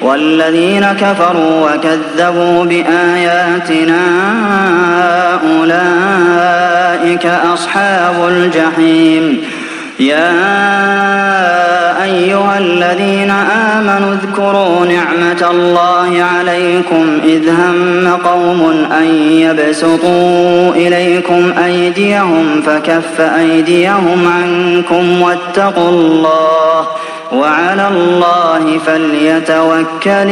والذين كفروا وكذبوا بآياتنا أولئك أصحاب الجحيم يا أيها الذين آمنوا اذكروا نعمة الله عليكم إذ هم قوم أن يبسطوا إليكم أيديهم فكف أيديهم عنكم واتقوا الله وعلى الله فليتوكل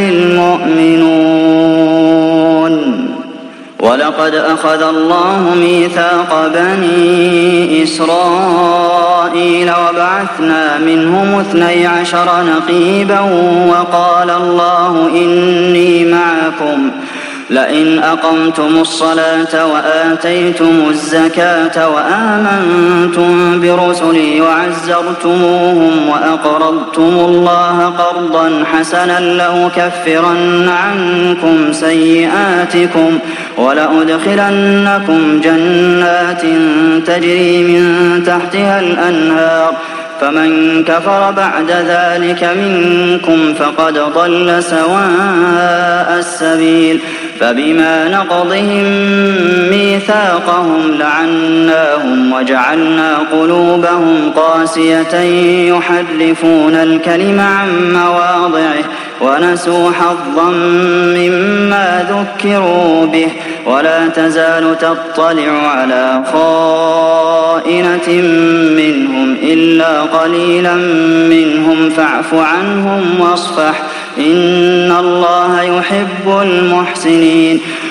المؤمنون ولقد أخذ الله ميثاق بني إسرائيل وبعثنا منهم 12 نقيبا وقال الله إني معكم لئن أقمتم الصلاة وآتيتم الزكاة وآمنتم برسلي وعزرتموهم وأقرضتم الله قرضا حسنا لأكفرن عنكم سيئاتكم ولأدخلنكم جنات تجري من تحتها الأنهار فمن كفر بعد ذلك منكم فقد ضل سواء السبيل فبما نقضهم ميثاقهم لعناهم وجعلنا قلوبهم قاسية يحرفون الكلم عن مواضعه ونسوا حظا مما ذكروا به ولا تزال تطلع على خائنة منهم إلا قليلا منهم فاعف عنهم واصفح إن الله يحب المحسنين